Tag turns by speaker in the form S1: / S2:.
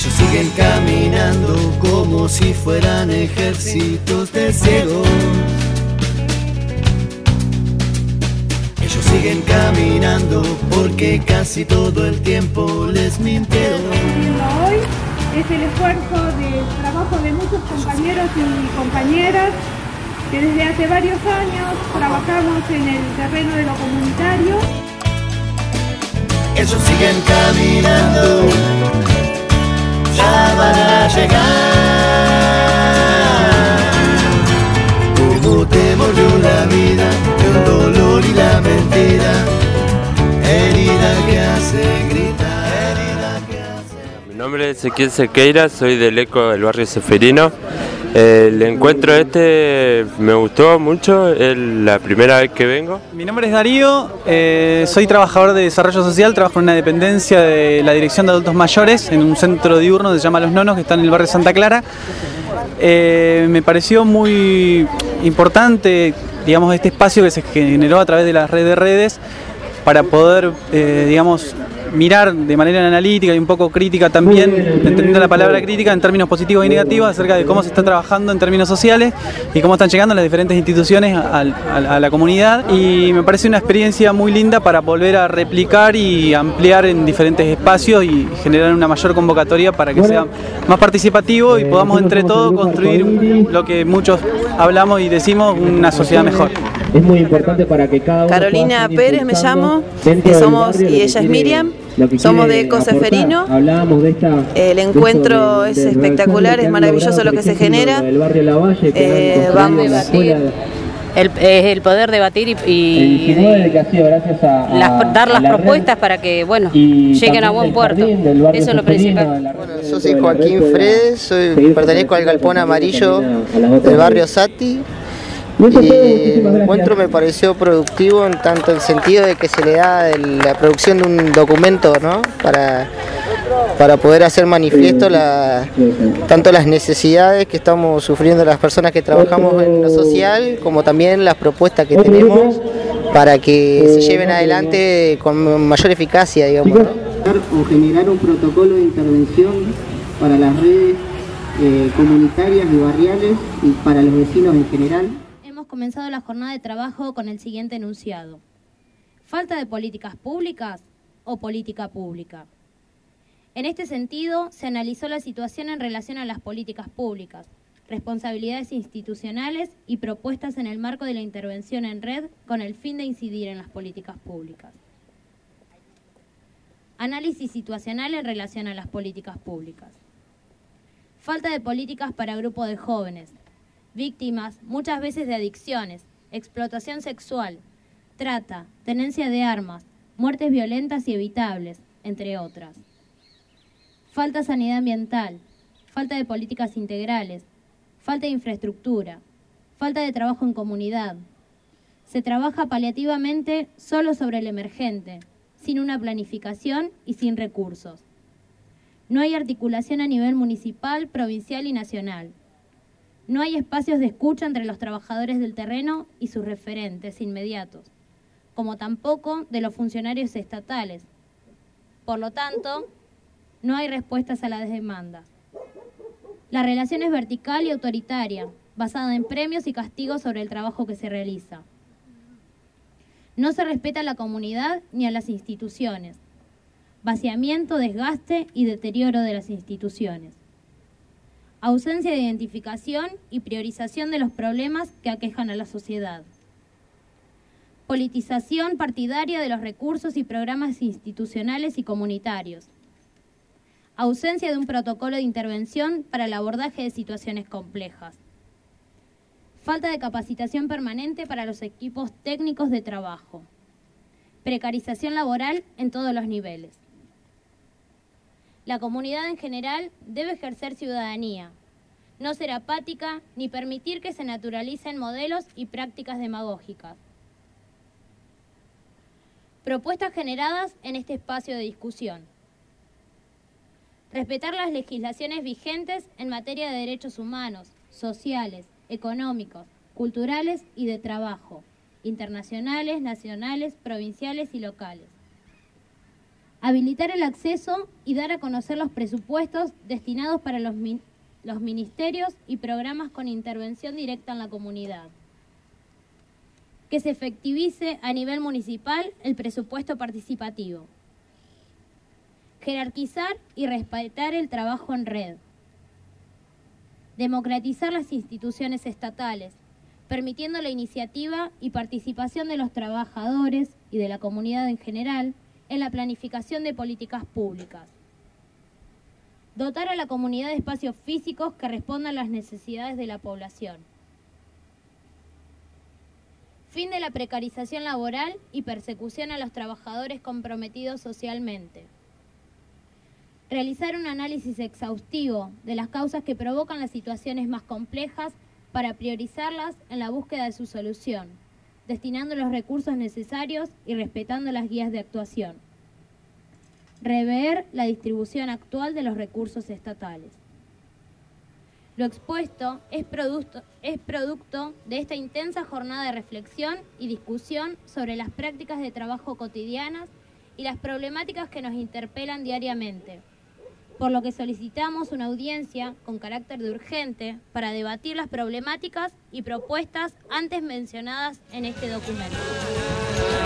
S1: Ellos siguen caminando como si fueran ejércitos de ciegos. Ellos siguen caminando porque casi todo el tiempo les mintieron.
S2: Hoy es el esfuerzo de trabajo de muchos compañeros y compañeras que desde hace varios años trabajamos en el terreno de lo comunitario.
S1: Ellos siguen caminando, ya van a llegar. Como te mordió la vida, el dolor y la mentira, herida que hace gritar, herida que hace...
S3: Mi nombre es Ezequiel Sequeira, soy del ECO del barrio Seferino. El encuentro me gustó mucho, es la primera vez que vengo.
S4: Mi nombre es Darío, soy trabajador de desarrollo social, trabajo en una dependencia de la Dirección de Adultos Mayores en un centro diurno que se llama Los Nonos, que está en el barrio Santa Clara. Me pareció muy importante, digamos, este espacio que se generó a través de la red de redes para poder, digamos, mirar de manera analítica y un poco crítica también, entendiendo la palabra crítica en términos positivos y negativos acerca de cómo se está trabajando en términos sociales y cómo están llegando las diferentes instituciones a la comunidad, y me parece una experiencia muy linda para volver a replicar y ampliar en diferentes espacios y generar una mayor convocatoria para que sea más participativo y podamos entre todos construir lo que muchos hablamos y decimos, una sociedad mejor.
S5: Es muy importante para que cada uno
S6: Carolina Pérez me llamo, y ella es Miriam, somos de ECO Seferino. El encuentro es espectacular, es maravilloso lo que se genera. Vamos
S7: es el poder debatir y dar las propuestas para que lleguen a buen puerto. Eso es lo principal.
S8: Bueno, yo soy Joaquín Fredes, pertenezco al Galpón Amarillo del barrio Sati. Y el encuentro me pareció productivo en tanto el sentido de que se le da la producción de un documento, ¿no? para poder hacer manifiesto tanto las necesidades que estamos sufriendo las personas que trabajamos en lo social, como también las propuestas que tenemos para que se lleven adelante con mayor eficacia, digamos, ¿no?
S5: O generar un protocolo de intervención para las redes comunitarias y barriales y para los vecinos en general.
S9: Hemos comenzado la jornada de trabajo con el siguiente enunciado: falta de políticas públicas o política pública. En este sentido, se analizó la situación en relación a las políticas públicas, responsabilidades institucionales y propuestas en el marco de la intervención en red con el fin de incidir en las políticas públicas. Análisis situacional en relación a las políticas públicas. Falta de políticas para grupos de jóvenes, víctimas muchas veces de adicciones, explotación sexual, trata, tenencia de armas, muertes violentas y evitables, entre otras. Falta sanidad ambiental, falta de políticas integrales, falta de infraestructura, falta de trabajo en comunidad. Se trabaja paliativamente solo sobre el emergente, sin una planificación y sin recursos. No hay articulación a nivel municipal, provincial y nacional. No hay espacios de escucha entre los trabajadores del terreno y sus referentes inmediatos, como tampoco de los funcionarios estatales. Por lo tanto, no hay respuestas a las demandas. La relación es vertical y autoritaria, basada en premios y castigos sobre el trabajo que se realiza. No se respeta a la comunidad ni a las instituciones. Vaciamiento, desgaste y deterioro de las instituciones. Ausencia de identificación y priorización de los problemas que aquejan a la sociedad. Politización partidaria de los recursos y programas institucionales y comunitarios. Ausencia de un protocolo de intervención para el abordaje de situaciones complejas. Falta de capacitación permanente para los equipos técnicos de trabajo. Precarización laboral en todos los niveles. La comunidad en general debe ejercer ciudadanía, no ser apática ni permitir que se naturalicen modelos y prácticas demagógicas. Propuestas generadas en este espacio de discusión. Respetar las legislaciones vigentes en materia de derechos humanos, sociales, económicos, culturales y de trabajo, internacionales, nacionales, provinciales y locales. habilitar el acceso y dar a conocer los presupuestos destinados para los ministerios y programas con intervención directa en la comunidad. Que se efectivice a nivel municipal el presupuesto participativo. Jerarquizar y respetar el trabajo en red. Democratizar las instituciones estatales, permitiendo la iniciativa y participación de los trabajadores y de la comunidad en general en la planificación de políticas públicas. Dotar a la comunidad de espacios físicos que respondan a las necesidades de la población. Fin de la precarización laboral y persecución a los trabajadores comprometidos socialmente. Realizar un análisis exhaustivo de las causas que provocan las situaciones más complejas para priorizarlas en la búsqueda de su solución, destinando los recursos necesarios y respetando las guías de actuación. Rever la distribución actual de los recursos estatales. Lo expuesto es producto de esta intensa jornada de reflexión y discusión sobre las prácticas de trabajo cotidianas y las problemáticas que nos interpelan diariamente, por lo que solicitamos una audiencia con carácter de urgente para debatir las problemáticas y propuestas antes mencionadas en este documento.